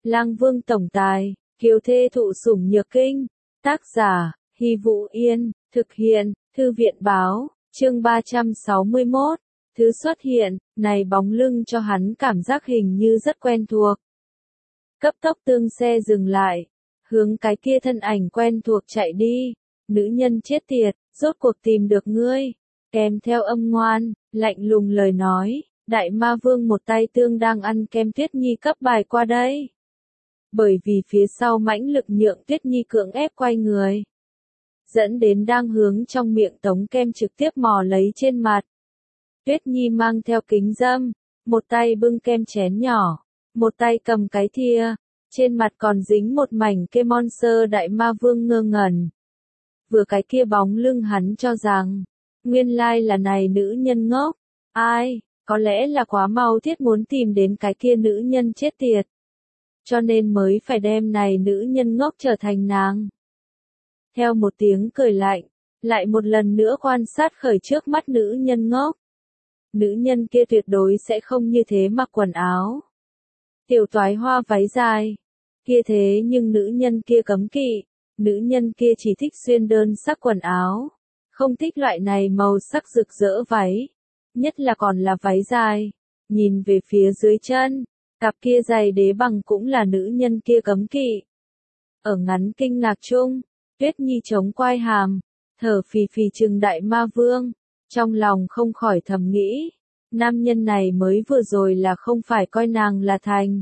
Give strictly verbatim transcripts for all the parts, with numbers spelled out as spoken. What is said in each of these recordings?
Lang Vương tổng tài, kiều thê thụ sủng nhược kinh. Tác giả, Hy Vũ Yên, thực hiện, Thư viện báo, chương ba trăm sáu mươi mốt. Thứ xuất hiện, này bóng lưng cho hắn cảm giác hình như rất quen thuộc. Cấp tốc tương xe dừng lại, hướng cái kia thân ảnh quen thuộc chạy đi. Nữ nhân chết tiệt, rốt cuộc tìm được ngươi. Kèm theo âm ngoan, lạnh lùng lời nói, Đại Ma Vương một tay tương đang ăn kem Tuyết Nhi cấp bài qua đây. Bởi vì phía sau mãnh lực nhượng Tuyết Nhi cưỡng ép quay người, dẫn đến đang hướng trong miệng tống kem trực tiếp mò lấy trên mặt. Tuyết Nhi mang theo kính dâm, một tay bưng kem chén nhỏ, một tay cầm cái thìa, trên mặt còn dính một mảnh kem monster. Đại Ma Vương ngơ ngẩn. Vừa cái kia bóng lưng hắn cho rằng, nguyên lai là này nữ nhân ngốc. Ai, có lẽ là quá mau thiết muốn tìm đến cái kia nữ nhân chết tiệt. Cho nên mới phải đem này nữ nhân ngốc trở thành nàng. Theo một tiếng cười lạnh, lại một lần nữa quan sát khởi trước mắt nữ nhân ngốc. Nữ nhân kia tuyệt đối sẽ không như thế mặc quần áo. Tiểu toái hoa váy dài. Kia thế nhưng nữ nhân kia cấm kỵ. Nữ nhân kia chỉ thích xuyên đơn sắc quần áo. Không thích loại này màu sắc rực rỡ váy. Nhất là còn là váy dài. Nhìn về phía dưới chân. Cặp kia giày đế bằng cũng là nữ nhân kia cấm kỵ. Ở ngắn kinh ngạc chung, Tuyết Nhi chống quai hàm, thở phì phì chừng Đại Ma Vương. Trong lòng không khỏi thầm nghĩ, nam nhân này mới vừa rồi là không phải coi nàng là thành.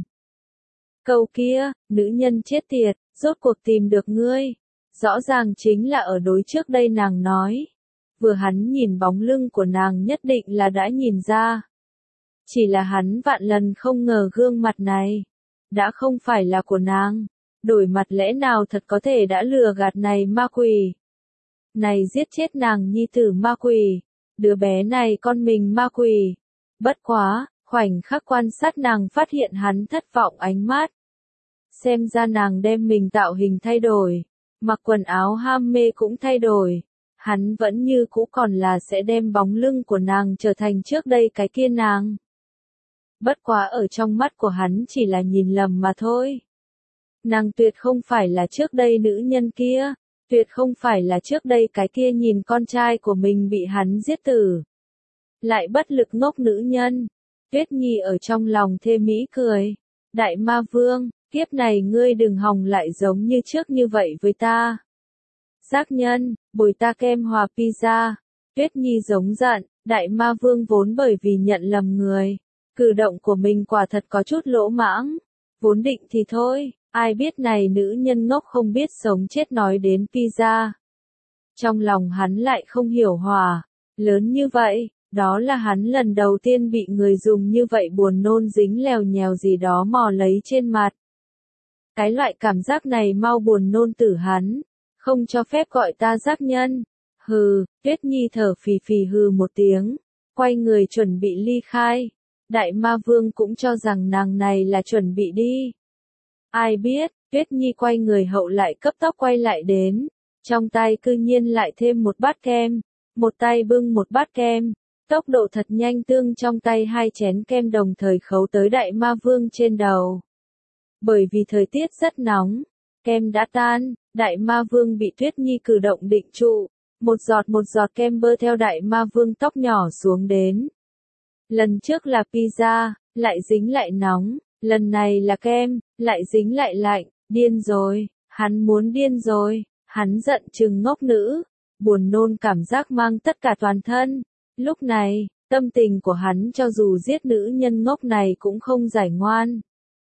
Câu kia, nữ nhân chết tiệt, rốt cuộc tìm được ngươi. Rõ ràng chính là ở đối trước đây nàng nói. Vừa hắn nhìn bóng lưng của nàng nhất định là đã nhìn ra. Chỉ là hắn vạn lần không ngờ gương mặt này đã không phải là của nàng. Đổi mặt lẽ nào thật có thể đã lừa gạt này ma quỷ. Này giết chết nàng nhi tử ma quỷ. Đứa bé này con mình ma quỷ. Bất quá, khoảnh khắc quan sát nàng phát hiện hắn thất vọng ánh mắt. Xem ra nàng đem mình tạo hình thay đổi. Mặc quần áo ham mê cũng thay đổi. Hắn vẫn như cũ còn là sẽ đem bóng lưng của nàng trở thành trước đây cái kia nàng. Bất quá ở trong mắt của hắn chỉ là nhìn lầm mà thôi. Nàng tuyệt không phải là trước đây nữ nhân kia, tuyệt không phải là trước đây cái kia nhìn con trai của mình bị hắn giết tử. Lại bất lực ngốc nữ nhân. Tuyết Nhi ở trong lòng thê mỹ cười. Đại Ma Vương, kiếp này ngươi đừng hòng lại giống như trước như vậy với ta. Giác nhân, bồi ta kem hòa pizza. Tuyết Nhi giống giận, Đại Ma Vương vốn bởi vì nhận lầm người. Cử động của mình quả thật có chút lỗ mãng. Vốn định thì thôi, ai biết này nữ nhân ngốc không biết sống chết nói đến pizza. Trong lòng hắn lại không hiểu hòa. Lớn như vậy, đó là hắn lần đầu tiên bị người dùng như vậy buồn nôn dính lèo nhèo gì đó mò lấy trên mặt. Cái loại cảm giác này mau buồn nôn tử hắn. Không cho phép gọi ta giác nhân. Hừ, Tuyết Nhi thở phì phì hừ một tiếng. Quay người chuẩn bị ly khai. Đại Ma Vương cũng cho rằng nàng này là chuẩn bị đi. Ai biết, Tuyết Nhi quay người hậu lại cấp tốc quay lại đến. Trong tay cư nhiên lại thêm một bát kem. Một tay bưng một bát kem. Tốc độ thật nhanh tương trong tay hai chén kem đồng thời khấu tới Đại Ma Vương trên đầu. Bởi vì thời tiết rất nóng, kem đã tan, Đại Ma Vương bị Tuyết Nhi cử động định trụ. Một giọt một giọt kem bơ theo Đại Ma Vương tóc nhỏ xuống đến. Lần trước là pizza, lại dính lại nóng, lần này là kem, lại dính lại lạnh, điên rồi, hắn muốn điên rồi, hắn giận chừng ngốc nữ, buồn nôn cảm giác mang tất cả toàn thân. Lúc này, tâm tình của hắn cho dù giết nữ nhân ngốc này cũng không giải ngoan.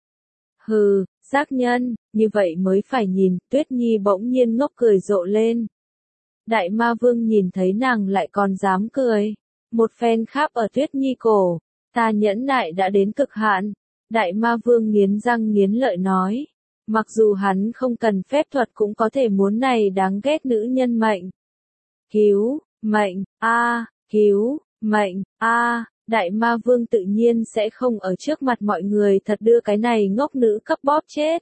Hừ, giác nhân, như vậy mới phải nhìn. Tuyết Nhi bỗng nhiên ngốc cười rộ lên. Đại Ma Vương nhìn thấy nàng lại còn dám cười. Một phen kháp ở Tuyết Nhi cổ. Ta nhẫn nại đã đến cực hạn. Đại Ma Vương nghiến răng nghiến lợi nói. Mặc dù hắn không cần phép thuật cũng có thể muốn này đáng ghét nữ nhân mệnh. Cứu, mệnh, a, cứu, mệnh, a. Đại Ma Vương tự nhiên sẽ không ở trước mặt mọi người thật đưa cái này ngốc nữ cấp bóp chết.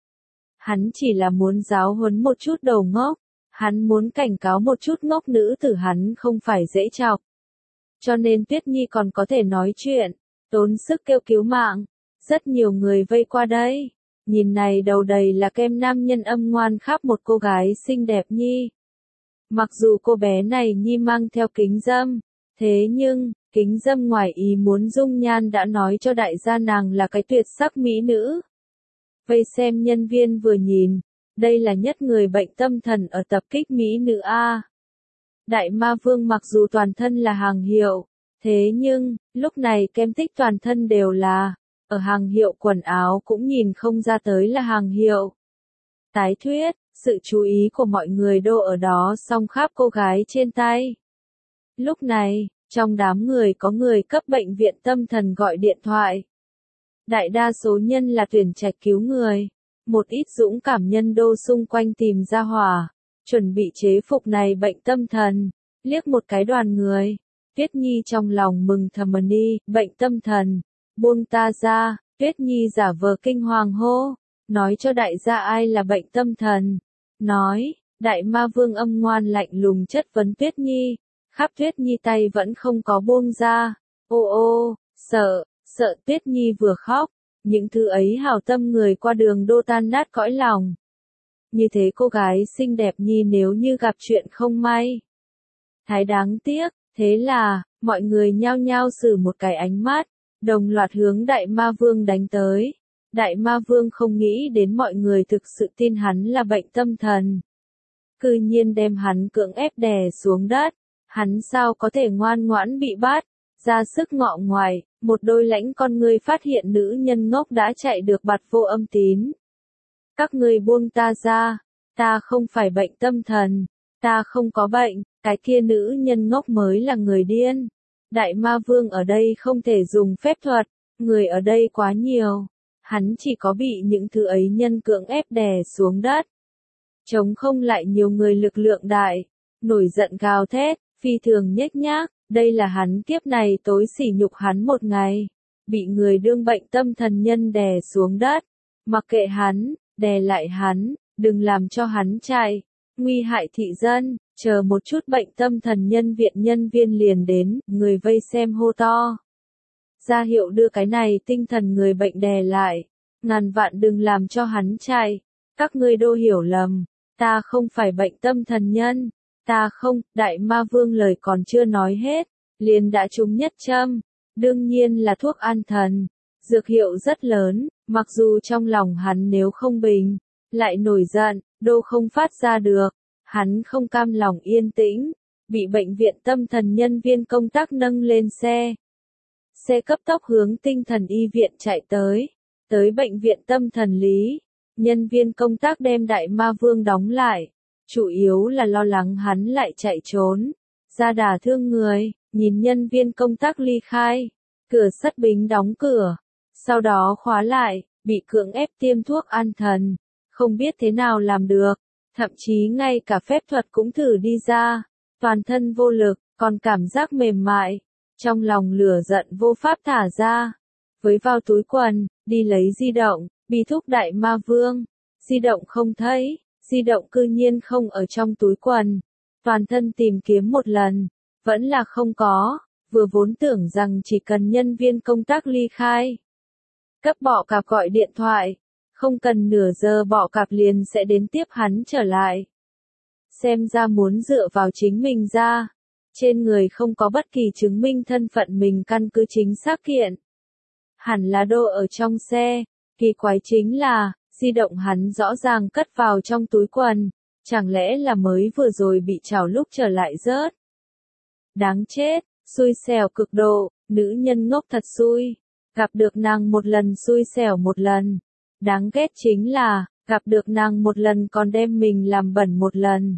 Hắn chỉ là muốn giáo huấn một chút đầu ngốc. Hắn muốn cảnh cáo một chút ngốc nữ tử hắn không phải dễ chọc. Cho nên Tuyết Nhi còn có thể nói chuyện, tốn sức kêu cứu mạng. Rất nhiều người vây qua đây. nhìn này đầu đầy là kem nam nhân âm ngoan khắp một cô gái xinh đẹp nhi. Mặc dù cô bé này nhi mang theo kính dâm, thế nhưng, kính dâm ngoài ý muốn dung nhan đã nói cho đại gia nàng là cái tuyệt sắc mỹ nữ. Vây xem nhân viên vừa nhìn, đây là nhất người bệnh tâm thần ở tập kích mỹ nữ A. Đại ma vương mặc dù toàn thân là hàng hiệu, thế nhưng, lúc này kem tích toàn thân đều là, ở hàng hiệu quần áo cũng nhìn không ra tới là hàng hiệu. Tái thuyết, sự chú ý của mọi người đô ở đó song khắp cô gái trên tay. Lúc này, trong đám người có người cấp bệnh viện tâm thần gọi điện thoại. Đại đa số nhân là tuyển trạch cứu người. Một ít dũng cảm nhân đô xung quanh tìm ra hỏa, chuẩn bị chế phục này bệnh tâm thần, liếc một cái đoàn người. Tuyết Nhi trong lòng mừng thầm ni, bệnh tâm thần, buông ta ra. Tuyết Nhi giả vờ kinh hoàng hô, nói cho đại gia ai là bệnh tâm thần. Nói, đại ma vương âm ngoan lạnh lùng chất vấn Tuyết Nhi, khắp Tuyết Nhi tay vẫn không có buông ra. Ô ô, sợ, sợ Tuyết Nhi vừa khóc, những thứ ấy hảo tâm người qua đường đô tan nát cõi lòng. Như thế cô gái xinh đẹp Nhi nếu như gặp chuyện không may. Thái đáng tiếc, thế là, mọi người nhao nhao xử một cái ánh mắt, đồng loạt hướng đại ma vương đánh tới. Đại ma vương không nghĩ đến mọi người thực sự tin hắn là bệnh tâm thần. Cư nhiên đem hắn cưỡng ép đè xuống đất, hắn sao có thể ngoan ngoãn bị bắt, ra sức ngọ ngoài, một đôi lãnh con ngươi phát hiện nữ nhân ngốc đã chạy được bặt vô âm tín. Các ngươi buông ta ra, ta không phải bệnh tâm thần, ta không có bệnh, cái kia nữ nhân ngốc mới là người điên. Đại ma vương ở đây không thể dùng phép thuật, người ở đây quá nhiều. Hắn chỉ có bị những thứ ấy nhân cưỡng ép đè xuống đất. Chống không lại nhiều người lực lượng đại, nổi giận gào thét, phi thường nhếch nhác, đây là hắn kiếp này tối sỉ nhục hắn một ngày. Bị người đương bệnh tâm thần nhân đè xuống đất, mặc kệ hắn, đè lại hắn, đừng làm cho hắn chạy, nguy hại thị dân, chờ một chút bệnh tâm thần nhân viện nhân viên liền đến, người vây xem hô to. Ra hiệu đưa cái này tinh thần người bệnh đè lại, ngàn vạn đừng làm cho hắn chạy, các ngươi đô hiểu lầm, ta không phải bệnh tâm thần nhân, ta không, đại ma vương lời còn chưa nói hết, liền đã trúng nhất châm, đương nhiên là thuốc an thần, dược hiệu rất lớn, mặc dù trong lòng hắn nếu không bình, lại nổi giận, đô không phát ra được, hắn không cam lòng yên tĩnh, bị bệnh viện tâm thần nhân viên công tác nâng lên xe. Xe cấp tốc hướng tinh thần y viện chạy tới, tới bệnh viện tâm thần lý, nhân viên công tác đem đại ma vương đóng lại, chủ yếu là lo lắng hắn lại chạy trốn, ra đả thương người, nhìn nhân viên công tác ly khai, cửa sắt bính đóng cửa, sau đó khóa lại, bị cưỡng ép tiêm thuốc an thần, không biết thế nào làm được, thậm chí ngay cả phép thuật cũng thử đi ra, toàn thân vô lực, còn cảm giác mềm mại. Trong lòng lửa giận vô pháp thả ra, với vào túi quần, đi lấy di động, bi thúc đại ma vương, di động không thấy, di động cư nhiên không ở trong túi quần, toàn thân tìm kiếm một lần, vẫn là không có, vừa vốn tưởng rằng chỉ cần nhân viên công tác ly khai. Cấp bọ cạp gọi điện thoại, không cần nửa giờ bọ cạp liền sẽ đến tiếp hắn trở lại. Xem ra muốn dựa vào chính mình ra. Trên người không có bất kỳ chứng minh thân phận mình căn cứ chính xác kiện. Hẳn là đô ở trong xe, kỳ quái chính là, di động hắn rõ ràng cất vào trong túi quần, chẳng lẽ là mới vừa rồi bị trào lúc trở lại rớt. Đáng chết, xui xẻo cực độ, nữ nhân ngốc thật xui, gặp được nàng một lần xui xẻo một lần. Đáng ghét chính là, gặp được nàng một lần còn đem mình làm bẩn một lần.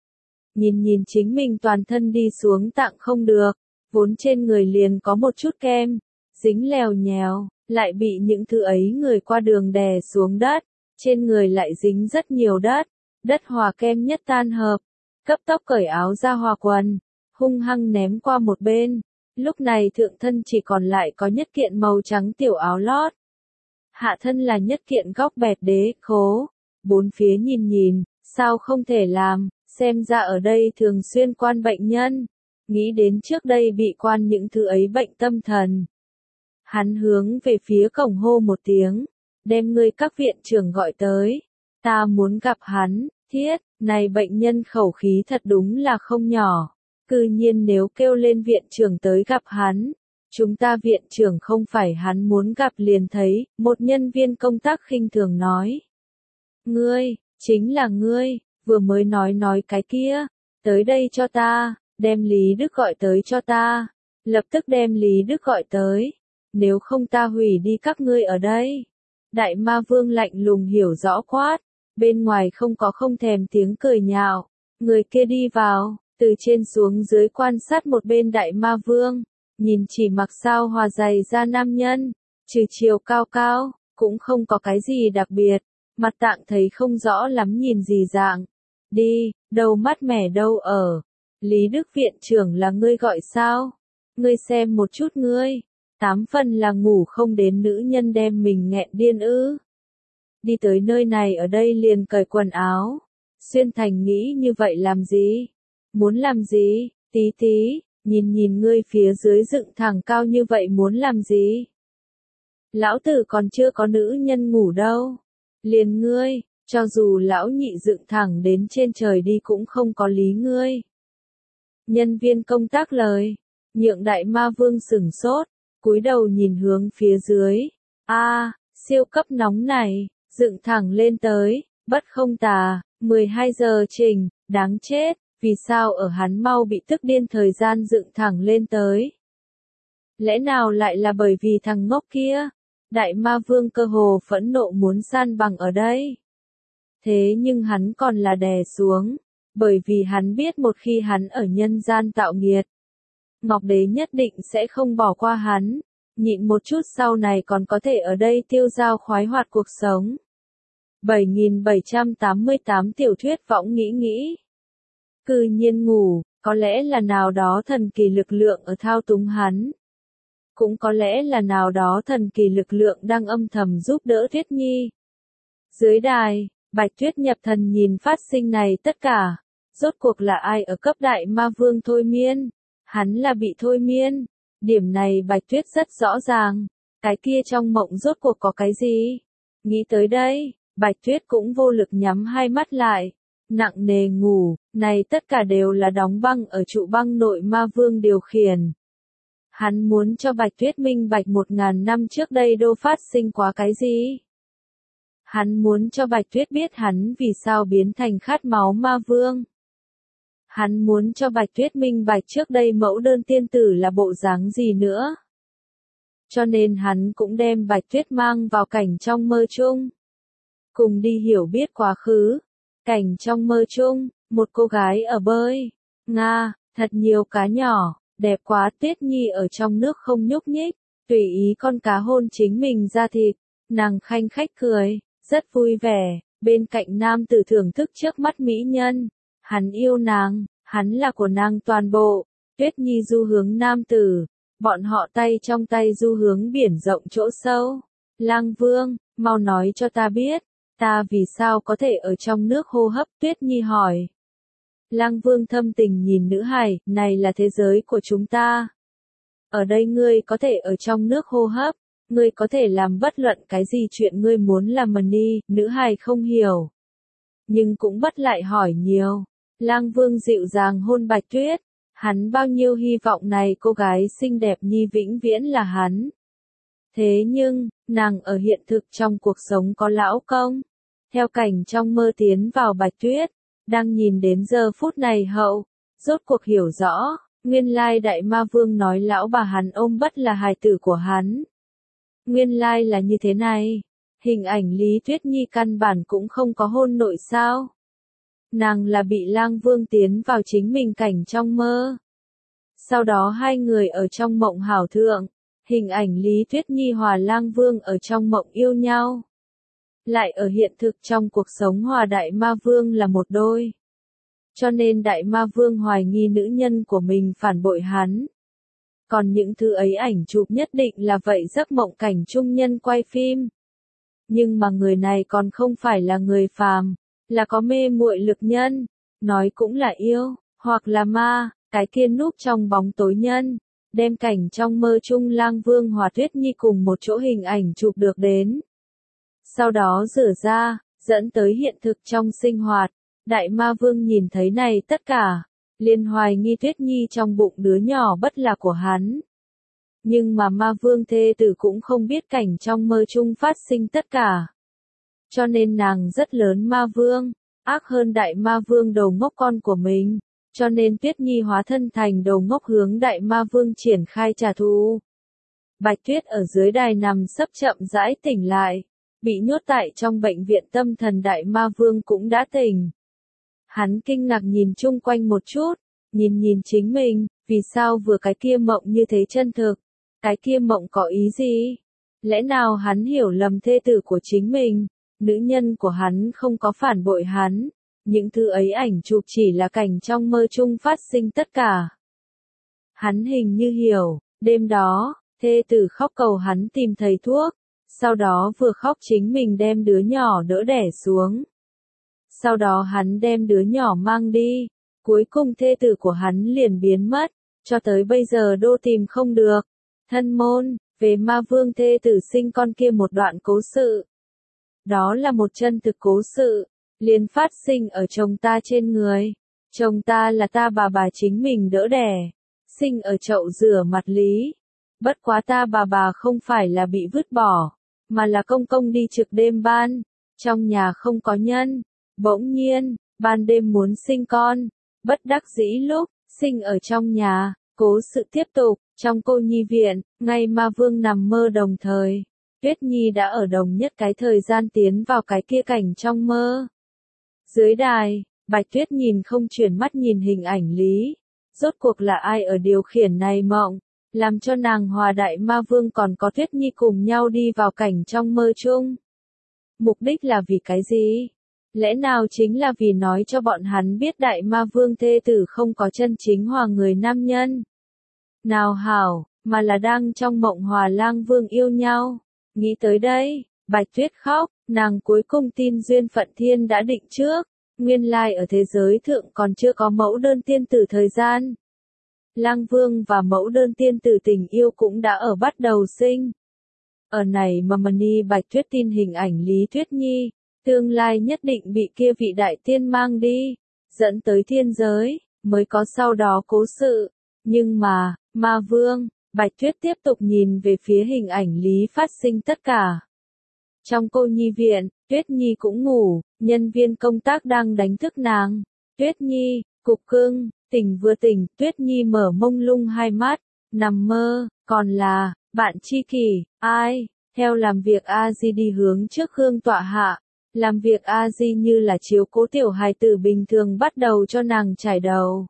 Nhìn nhìn chính mình toàn thân đi xuống tạng không được, vốn trên người liền có một chút kem, dính lèo nhèo, lại bị những thứ ấy người qua đường đè xuống đất, trên người lại dính rất nhiều đất, đất hòa kem nhất tan hợp, cấp tốc cởi áo ra hòa quần, hung hăng ném qua một bên, lúc này thượng thân chỉ còn lại có nhất kiện màu trắng tiểu áo lót. Hạ thân là nhất kiện góc bẹt đế, khố, bốn phía nhìn nhìn, sao không thể làm. Xem ra ở đây thường xuyên quan bệnh nhân, nghĩ đến trước đây bị quan những thứ ấy bệnh tâm thần. Hắn hướng về phía cổng hô một tiếng, đem ngươi các viện trưởng gọi tới. Ta muốn gặp hắn, thiết, này bệnh nhân khẩu khí thật đúng là không nhỏ. Cư nhiên nếu kêu lên viện trưởng tới gặp hắn, chúng ta viện trưởng không phải hắn muốn gặp liền thấy, một nhân viên công tác khinh thường nói. Ngươi, chính là ngươi, vừa mới nói nói cái kia, tới đây cho ta, đem Lý Đức gọi tới cho ta, lập tức đem Lý Đức gọi tới, nếu không ta hủy đi các ngươi ở đây. Đại ma vương lạnh lùng hiểu rõ quát, bên ngoài không có không thèm tiếng cười nhạo, người kia đi vào, từ trên xuống dưới quan sát một bên đại ma vương, nhìn chỉ mặc sao hòa dày ra nam nhân, trừ chiều cao cao, cũng không có cái gì đặc biệt, mặt tạng thấy không rõ lắm nhìn gì dạng. Đi, đâu mắt mẻ đâu ở. Lý Đức viện trưởng là ngươi gọi sao? Ngươi xem một chút ngươi, tám phần là ngủ không đến nữ nhân đem mình nghẹn điên ư. Đi tới nơi này ở đây liền cởi quần áo. Xuyên Thành nghĩ như vậy làm gì? Muốn làm gì? Tí tí, nhìn nhìn ngươi phía dưới dựng thẳng cao như vậy muốn làm gì? Lão tử còn chưa có nữ nhân ngủ đâu. Liền ngươi, cho dù lão nhị dựng thẳng đến trên trời đi cũng không có lý ngươi. Nhân viên công tác lời, nhượng đại ma vương sửng sốt, cúi đầu nhìn hướng phía dưới. A, à, siêu cấp nóng này, dựng thẳng lên tới, bất không tà, mười hai giờ trình, đáng chết, vì sao ở hắn mau bị tức điên thời gian dựng thẳng lên tới. Lẽ nào lại là bởi vì thằng ngốc kia? Đại ma vương cơ hồ phẫn nộ muốn san bằng ở đây. Thế nhưng hắn còn là đè xuống, bởi vì hắn biết một khi hắn ở nhân gian tạo nghiệt, Ngọc Đế nhất định sẽ không bỏ qua hắn, nhịn một chút sau này còn có thể ở đây tiêu dao khoái hoạt cuộc sống. bảy nghìn bảy trăm tám mươi tám tiểu thuyết võng nghĩ nghĩ. Cư nhiên ngủ, có lẽ là nào đó thần kỳ lực lượng ở thao túng hắn. Cũng có lẽ là nào đó thần kỳ lực lượng đang âm thầm giúp đỡ Tuyết Nhi. Dưới đài, Bạch Tuyết nhập thần nhìn phát sinh này tất cả. Rốt cuộc là ai ở cấp đại ma vương thôi miên? Hắn là bị thôi miên. Điểm này Bạch Tuyết rất rõ ràng. Cái kia trong mộng rốt cuộc có cái gì? Nghĩ tới đây, Bạch Tuyết cũng vô lực nhắm hai mắt lại. Nặng nề ngủ, này tất cả đều là đóng băng ở trụ băng nội ma vương điều khiển. Hắn muốn cho Bạch Tuyết minh bạch một ngàn năm trước đây đô phát sinh quá cái gì? Hắn muốn cho Bạch Tuyết biết hắn vì sao biến thành khát máu ma vương. Hắn muốn cho Bạch Tuyết minh bạch trước đây mẫu đơn tiên tử là bộ dáng gì nữa. Cho nên hắn cũng đem Bạch Tuyết mang vào cảnh trong mơ chung. Cùng đi hiểu biết quá khứ. Cảnh trong mơ chung, một cô gái ở bơi. Nga, thật nhiều cá nhỏ, đẹp quá. Tuyết Nhi ở trong nước không nhúc nhích, tùy ý con cá hôn chính mình ra thịt. Nàng khanh khách cười, rất vui vẻ, bên cạnh nam tử thưởng thức trước mắt mỹ nhân. Hắn yêu nàng, hắn là của nàng toàn bộ. Tuyết Nhi du hướng nam tử, bọn họ tay trong tay du hướng biển rộng chỗ sâu. Lang Vương, mau nói cho ta biết, ta vì sao có thể ở trong nước hô hấp? Tuyết Nhi hỏi. Lang Vương thâm tình nhìn nữ hài, này là thế giới của chúng ta. Ở đây ngươi có thể ở trong nước hô hấp, ngươi có thể làm bất luận cái gì chuyện ngươi muốn làm mà đi. Nữ hài không hiểu, nhưng cũng bất lại hỏi nhiều. Lang Vương dịu dàng hôn Bạch Tuyết, hắn bao nhiêu hy vọng này cô gái xinh đẹp nhi vĩnh viễn là hắn. Thế nhưng, nàng ở hiện thực trong cuộc sống có lão công. Theo cảnh trong mơ tiến vào Bạch Tuyết, đang nhìn đến giờ phút này hậu, rốt cuộc hiểu rõ, nguyên lai đại ma vương nói lão bà hắn ôm bất là hài tử của hắn. Nguyên lai là như thế này, hình ảnh Lý Tuyết Nhi căn bản cũng không có hôn nội sao. Nàng là bị Lang Vương tiến vào chính mình cảnh trong mơ. Sau đó hai người ở trong mộng hảo thượng, hình ảnh Lý Tuyết Nhi hòa Lang Vương ở trong mộng yêu nhau. Lại ở hiện thực trong cuộc sống hòa đại ma vương là một đôi. Cho nên đại ma vương hoài nghi nữ nhân của mình phản bội hắn. Còn những thứ ấy ảnh chụp nhất định là vậy giấc mộng cảnh trung nhân quay phim. Nhưng mà người này còn không phải là người phàm, là có mê muội lực nhân, nói cũng là yêu, hoặc là ma, cái kia núp trong bóng tối nhân, đem cảnh trong mơ chung Lang Vương hòa Tuyết Nhi cùng một chỗ hình ảnh chụp được đến. sau đó rửa ra, dẫn tới hiện thực trong sinh hoạt. Đại ma vương nhìn thấy này tất cả, liền hoài nghi Tuyết Nhi trong bụng đứa nhỏ bất là của hắn. Nhưng mà ma vương thê tử cũng không biết cảnh trong mơ chung phát sinh tất cả. Cho nên nàng rất lớn ma vương, ác hơn đại ma vương đầu ngốc con của mình. Cho nên Tuyết Nhi hóa thân thành đầu ngốc hướng đại ma vương triển khai trả thù. Bạch Tuyết ở dưới đài nằm sấp chậm rãi tỉnh lại. Bị nhốt tại trong bệnh viện tâm thần đại ma vương cũng đã tỉnh. Hắn kinh ngạc nhìn chung quanh một chút, nhìn nhìn chính mình, vì sao vừa cái kia mộng như thế chân thực, cái kia mộng có ý gì? Lẽ nào hắn hiểu lầm thê tử của chính mình, nữ nhân của hắn không có phản bội hắn, những thứ ấy ảnh chụp chỉ là cảnh trong mơ chung phát sinh tất cả. Hắn hình như hiểu, đêm đó, thê tử khóc cầu hắn tìm thầy thuốc, sau đó vừa khóc chính mình đem đứa nhỏ đỡ đẻ xuống. Sau đó hắn đem đứa nhỏ mang đi, cuối cùng thê tử của hắn liền biến mất, cho tới bây giờ đô tìm không được. Thân môn, về ma vương thê tử sinh con kia một đoạn cố sự. Đó là một chân thực cố sự, liền phát sinh ở chồng ta trên người. Chồng ta là ta bà bà chính mình đỡ đẻ, sinh ở chậu rửa mặt lý. Bất quá ta bà bà không phải là bị vứt bỏ, mà là công công đi trực đêm ban, trong nhà không có nhân. Bỗng nhiên, ban đêm muốn sinh con, bất đắc dĩ lúc, sinh ở trong nhà, cố sự tiếp tục, trong cô nhi viện, ngay ma vương nằm mơ đồng thời, Tuyết Nhi đã ở đồng nhất cái thời gian tiến vào cái kia cảnh trong mơ. Dưới đài, Bạch Tuyết nhìn không chuyển mắt nhìn hình ảnh lý, rốt cuộc là ai ở điều khiển này mộng, làm cho nàng hòa đại ma vương còn có Tuyết Nhi cùng nhau đi vào cảnh trong mơ chung. Mục đích là vì cái gì? Lẽ nào chính là vì nói cho bọn hắn biết đại ma vương thê tử không có chân chính hòa người nam nhân? Nào hảo, mà là đang trong mộng hòa lang vương yêu nhau. Nghĩ tới đây, Bạch Tuyết khóc, nàng cuối cùng tin duyên phận thiên đã định trước, nguyên lai ở thế giới thượng còn chưa có mẫu đơn tiên tử thời gian. Lang vương và mẫu đơn tiên tử tình yêu cũng đã ở bắt đầu sinh. Ở này mà Mani Bạch Tuyết tin hình ảnh Lý Tuyết Nhi, tương lai nhất định bị kia vị đại tiên mang đi, dẫn tới thiên giới, mới có sau đó cố sự. Nhưng mà, ma vương, Bạch Tuyết tiếp tục nhìn về phía hình ảnh Lý phát sinh tất cả. Trong cô nhi viện, Tuyết Nhi cũng ngủ, nhân viên công tác đang đánh thức nàng. Tuyết Nhi, cục cưng, tỉnh vừa tỉnh, Tuyết Nhi mở mông lung hai mắt, nằm mơ, còn là, bạn tri kỷ, ai, theo làm việc A-di đi hướng trước gương tọa hạ. Làm việc A-di như là chiếu cố tiểu hài tử bình thường bắt đầu cho nàng chải đầu.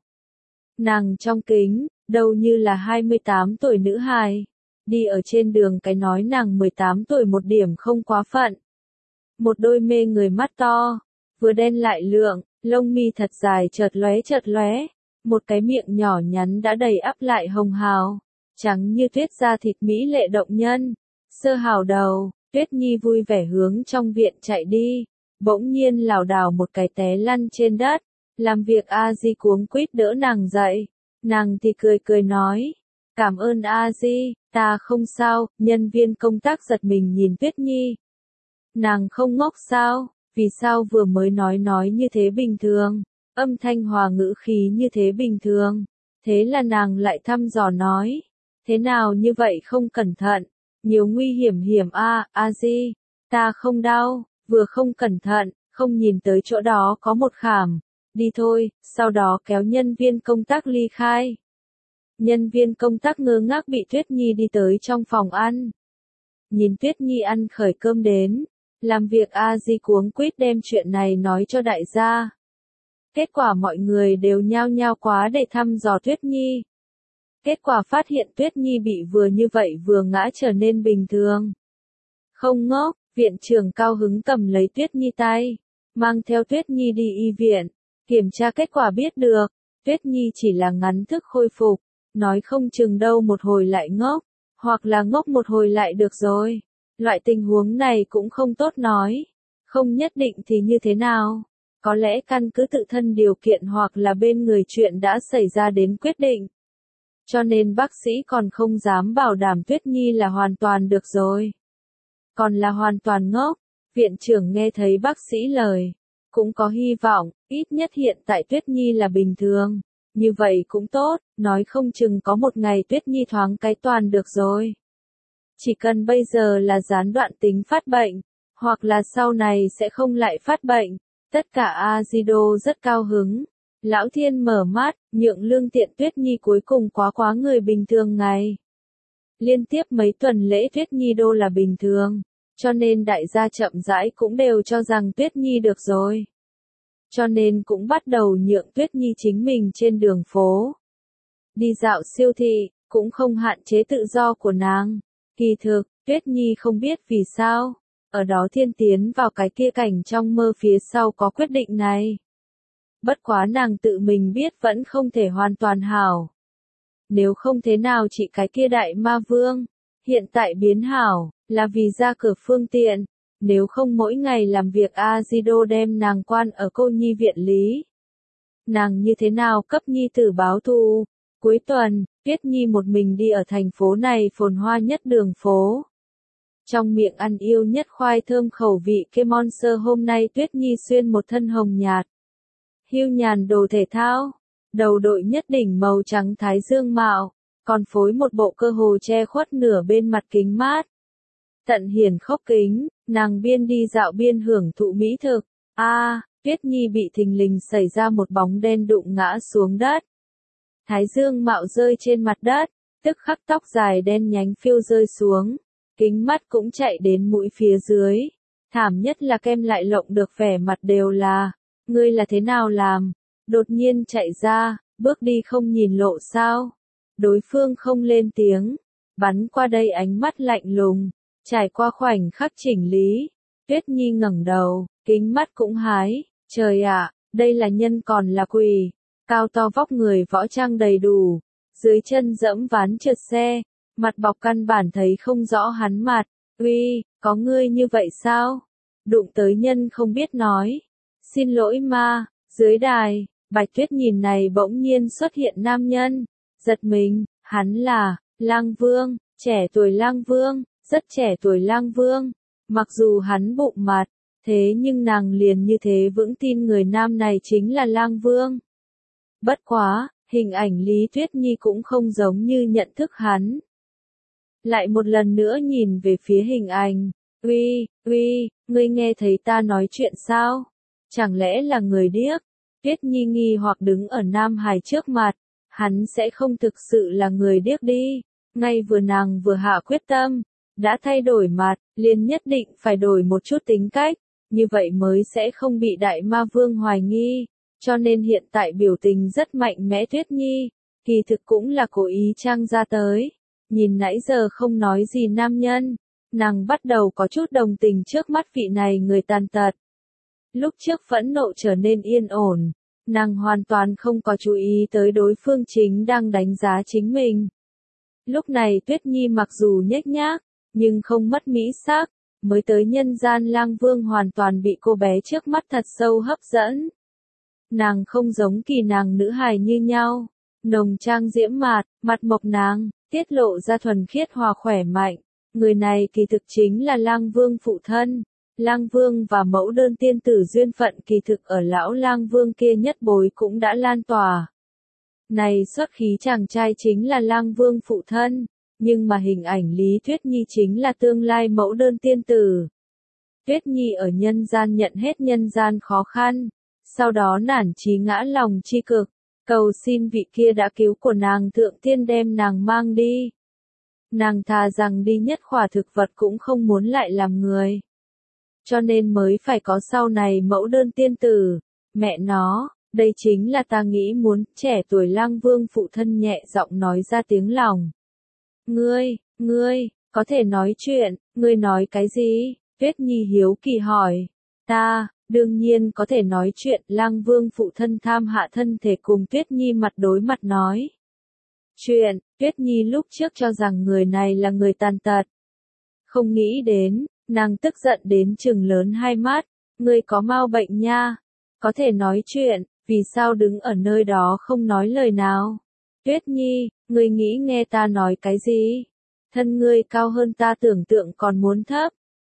Nàng trong kính, đầu như là hai mươi tám tuổi nữ hài. Đi ở trên đường cái nói nàng mười tám tuổi một điểm không quá phận. Một đôi mê người mắt to, vừa đen lại lượng, lông mi thật dài chợt lóe chợt lóe. Một cái miệng nhỏ nhắn đã đầy ắp lại hồng hào, trắng như tuyết da thịt mỹ lệ động nhân. Sơ hào đầu. Tuyết Nhi vui vẻ hướng trong viện chạy đi, bỗng nhiên lảo đảo một cái té lăn trên đất, làm việc A-di cuống quýt đỡ nàng dậy, nàng thì cười cười nói, cảm ơn A-di, ta không sao, nhân viên công tác giật mình nhìn Tuyết Nhi. Nàng không ngốc sao, vì sao vừa mới nói nói như thế bình thường, âm thanh hòa ngữ khí như thế bình thường, thế là nàng lại thăm dò nói, thế nào như vậy không cẩn thận. Nhiều nguy hiểm hiểm a, a di, ta không đau, vừa không cẩn thận, không nhìn tới chỗ đó có một khảm, đi thôi, sau đó kéo nhân viên công tác ly khai. Nhân viên công tác ngơ ngác bị Tuyết Nhi đi tới trong phòng ăn. Nhìn Tuyết Nhi ăn khởi cơm đến, làm việc a di cuống quýt đem chuyện này nói cho đại gia. Kết quả mọi người đều nhao nhao quá để thăm dò Tuyết Nhi. Kết quả phát hiện Tuyết Nhi bị vừa như vậy vừa ngã trở nên bình thường. Không ngốc, viện trưởng cao hứng cầm lấy Tuyết Nhi tay, mang theo Tuyết Nhi đi y viện, kiểm tra kết quả biết được, Tuyết Nhi chỉ là ngắn thức khôi phục, nói không chừng đâu một hồi lại ngốc, hoặc là ngốc một hồi lại được rồi. Loại tình huống này cũng không tốt nói, không nhất định thì như thế nào, có lẽ căn cứ tự thân điều kiện hoặc là bên người chuyện đã xảy ra đến quyết định. Cho nên bác sĩ còn không dám bảo đảm Tuyết Nhi là hoàn toàn được rồi. Còn là hoàn toàn ngốc, Viện trưởng nghe thấy bác sĩ lời, cũng có hy vọng, ít nhất hiện tại Tuyết Nhi là bình thường. Như vậy cũng tốt, nói không chừng có một ngày Tuyết Nhi thoáng cái toàn được rồi. Chỉ cần bây giờ là gián đoạn tính phát bệnh, hoặc là sau này sẽ không lại phát bệnh, tất cả Azido rất cao hứng. Lão Thiên mở mắt, nhượng lương tiện Tuyết Nhi cuối cùng quá quá người bình thường ngày. Liên tiếp mấy tuần lễ Tuyết Nhi đô là bình thường, cho nên đại gia chậm rãi cũng đều cho rằng Tuyết Nhi được rồi. Cho nên cũng bắt đầu nhượng Tuyết Nhi chính mình trên đường phố. Đi dạo siêu thị, cũng không hạn chế tự do của nàng. Kỳ thực, Tuyết Nhi không biết vì sao, ở đó thiên tiến vào cái kia cảnh trong mơ phía sau có quyết định này. Bất quá nàng tự mình biết vẫn không thể hoàn toàn hảo. Nếu không thế nào chỉ cái kia đại ma vương, hiện tại biến hảo, là vì ra cửa phương tiện, nếu không mỗi ngày làm việc Azido đem nàng quan ở cô nhi viện lý. Nàng như thế nào cấp nhi tử báo thù? Cuối tuần, Tuyết Nhi một mình đi ở thành phố này phồn hoa nhất đường phố. Trong miệng ăn yêu nhất khoai thơm khẩu vị cái monster hôm nay Tuyết Nhi xuyên một thân hồng nhạt. Hưu nhàn đồ thể thao, đầu đội nhất đỉnh màu trắng thái dương mạo, còn phối một bộ cơ hồ che khuất nửa bên mặt kính mát. Tận hiển khốc kính, nàng biên đi dạo biên hưởng thụ mỹ thực. A, à, Tuyết Nhi bị thình lình xảy ra một bóng đen đụng ngã xuống đất. Thái dương mạo rơi trên mặt đất, tức khắc tóc dài đen nhánh phiêu rơi xuống, kính mắt cũng chạy đến mũi phía dưới. Thảm nhất là kem lại lộng được vẻ mặt đều là, ngươi là thế nào làm? Đột nhiên chạy ra, bước đi không nhìn lộ sao? Đối phương không lên tiếng, bắn qua đây ánh mắt lạnh lùng, trải qua khoảnh khắc chỉnh lý. Tuyết Nhi ngẩng đầu, kính mắt cũng hái, trời ạ, đây là nhân còn là quỷ. Cao to vóc người võ trang đầy đủ, dưới chân dẫm ván trượt xe, mặt bọc căn bản thấy không rõ hắn mặt. Uy, có ngươi như vậy sao? Đụng tới nhân không biết nói. Xin lỗi ma, dưới đài, Bạch Tuyết nhìn này bỗng nhiên xuất hiện nam nhân, giật mình, hắn là, Lang Vương, trẻ tuổi Lang Vương, rất trẻ tuổi Lang Vương. Mặc dù hắn bụng mặt, thế nhưng nàng liền như thế vững tin người nam này chính là Lang Vương. Bất quá, hình ảnh Lý Tuyết Nhi cũng không giống như nhận thức hắn. Lại một lần nữa nhìn về phía hình ảnh. Uy, uy, ngươi nghe thấy ta nói chuyện sao? Chẳng lẽ là người điếc? Tuyết Nhi nghi hoặc đứng ở Nam Hải trước mặt. Hắn sẽ không thực sự là người điếc đi. Ngay vừa nàng vừa hạ quyết tâm, đã thay đổi mặt, liền nhất định phải đổi một chút tính cách. Như vậy mới sẽ không bị đại ma vương hoài nghi. Cho nên hiện tại biểu tình rất mạnh mẽ Tuyết Nhi, kỳ thực cũng là cố ý trang ra tới. Nhìn nãy giờ không nói gì nam nhân, nàng bắt đầu có chút đồng tình trước mắt vị này người tàn tật. Lúc trước phẫn nộ trở nên yên ổn, nàng hoàn toàn không có chú ý tới đối phương chính đang đánh giá chính mình. Lúc này Tuyết Nhi mặc dù nhếch nhác, nhưng không mất mỹ sắc, mới tới nhân gian Lang Vương hoàn toàn bị cô bé trước mắt thật sâu hấp dẫn. Nàng không giống kỳ nàng nữ hài như nhau, nồng trang diễm mạt, mặt mộc nàng, tiết lộ ra thuần khiết hòa khỏe mạnh. Người này kỳ thực chính là Lang Vương phụ thân. Lang Vương và mẫu đơn tiên tử duyên phận kỳ thực ở lão Lang Vương kia nhất bối cũng đã lan tỏa. Này xuất khí chàng trai chính là Lang Vương phụ thân, nhưng mà hình ảnh Lý Tuyết Nhi chính là tương lai mẫu đơn tiên tử. Tuyết Nhi ở nhân gian nhận hết nhân gian khó khăn. Sau đó nản chí ngã lòng chi cực, cầu xin vị kia đã cứu của nàng thượng tiên đem nàng mang đi. Nàng thà rằng đi nhất khỏa thực vật cũng không muốn lại làm người. Cho nên mới phải có sau này mẫu đơn tiên tử. Mẹ nó, đây chính là ta nghĩ muốn. Trẻ tuổi Lang Vương phụ thân nhẹ giọng nói ra tiếng lòng. Ngươi, ngươi, có thể nói chuyện, ngươi nói cái gì? Tuyết Nhi hiếu kỳ hỏi. Ta, đương nhiên có thể nói chuyện. Lang Vương phụ thân tham hạ thân thể cùng Tuyết Nhi mặt đối mặt nói. Chuyện, Tuyết Nhi lúc trước cho rằng người này là người tàn tật. Không nghĩ đến, nàng tức giận đến trừng lớn hai mắt. Ngươi có mau bệnh nha. Có thể nói chuyện, vì sao đứng ở nơi đó không nói lời nào? Tuyết Nhi, ngươi nghĩ nghe ta nói cái gì? Thân ngươi cao hơn ta tưởng tượng còn muốn thấp.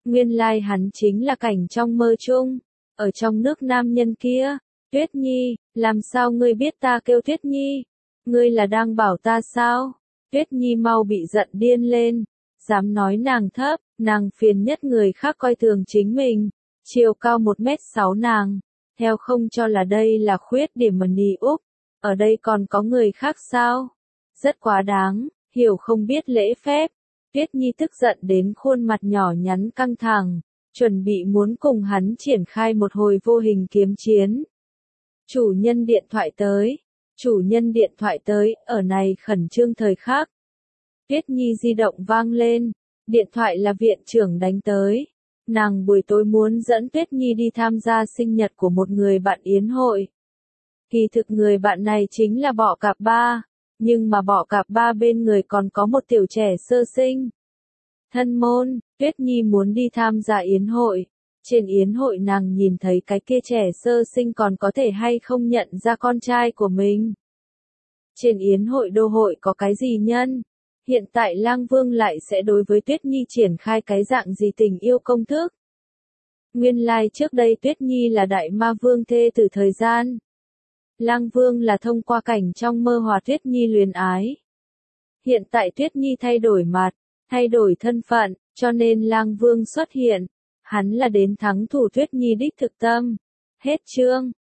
Nguyên lai hắn chính là cảnh trong mơ chung, ở trong nước nam nhân kia. Tuyết Nhi, làm sao ngươi biết ta kêu Tuyết Nhi? Ngươi là đang bảo ta sao? Tuyết Nhi mau bị giận điên lên, dám nói nàng thấp, nàng phiền nhất người khác coi thường chính mình. Chiều cao một mét sáu nàng, theo không cho là đây là khuyết điểm mà nì úp, ở đây còn có người khác sao? Rất quá đáng, hiểu không biết lễ phép. Tuyết Nhi tức giận đến khuôn mặt nhỏ nhắn căng thẳng, chuẩn bị muốn cùng hắn triển khai một hồi vô hình kiếm chiến. Chủ nhân điện thoại tới, chủ nhân điện thoại tới, ở này khẩn trương thời khắc. Tuyết Nhi di động vang lên, điện thoại là viện trưởng đánh tới. Nàng buổi tối muốn dẫn Tuyết Nhi đi tham gia sinh nhật của một người bạn yến hội. Kỳ thực người bạn này chính là bọ cạp ba, nhưng mà bọ cạp ba bên người còn có một tiểu trẻ sơ sinh. Thân môn, Tuyết Nhi muốn đi tham gia yến hội. Trên yến hội nàng nhìn thấy cái kia trẻ sơ sinh còn có thể hay không nhận ra con trai của mình. Trên yến hội đô hội có cái gì nhân? Hiện tại Lang Vương lại sẽ đối với Tuyết Nhi triển khai cái dạng gì tình yêu công thức? Nguyên lai trước đây Tuyết Nhi là đại ma vương thê từ thời gian. Lang Vương là thông qua cảnh trong mơ hòa Tuyết Nhi luyến ái. Hiện tại Tuyết Nhi thay đổi mặt, thay đổi thân phận, cho nên Lang Vương xuất hiện. Hắn là đến thắng thủ Tuyết Nhi đích thực tâm. Hết chương.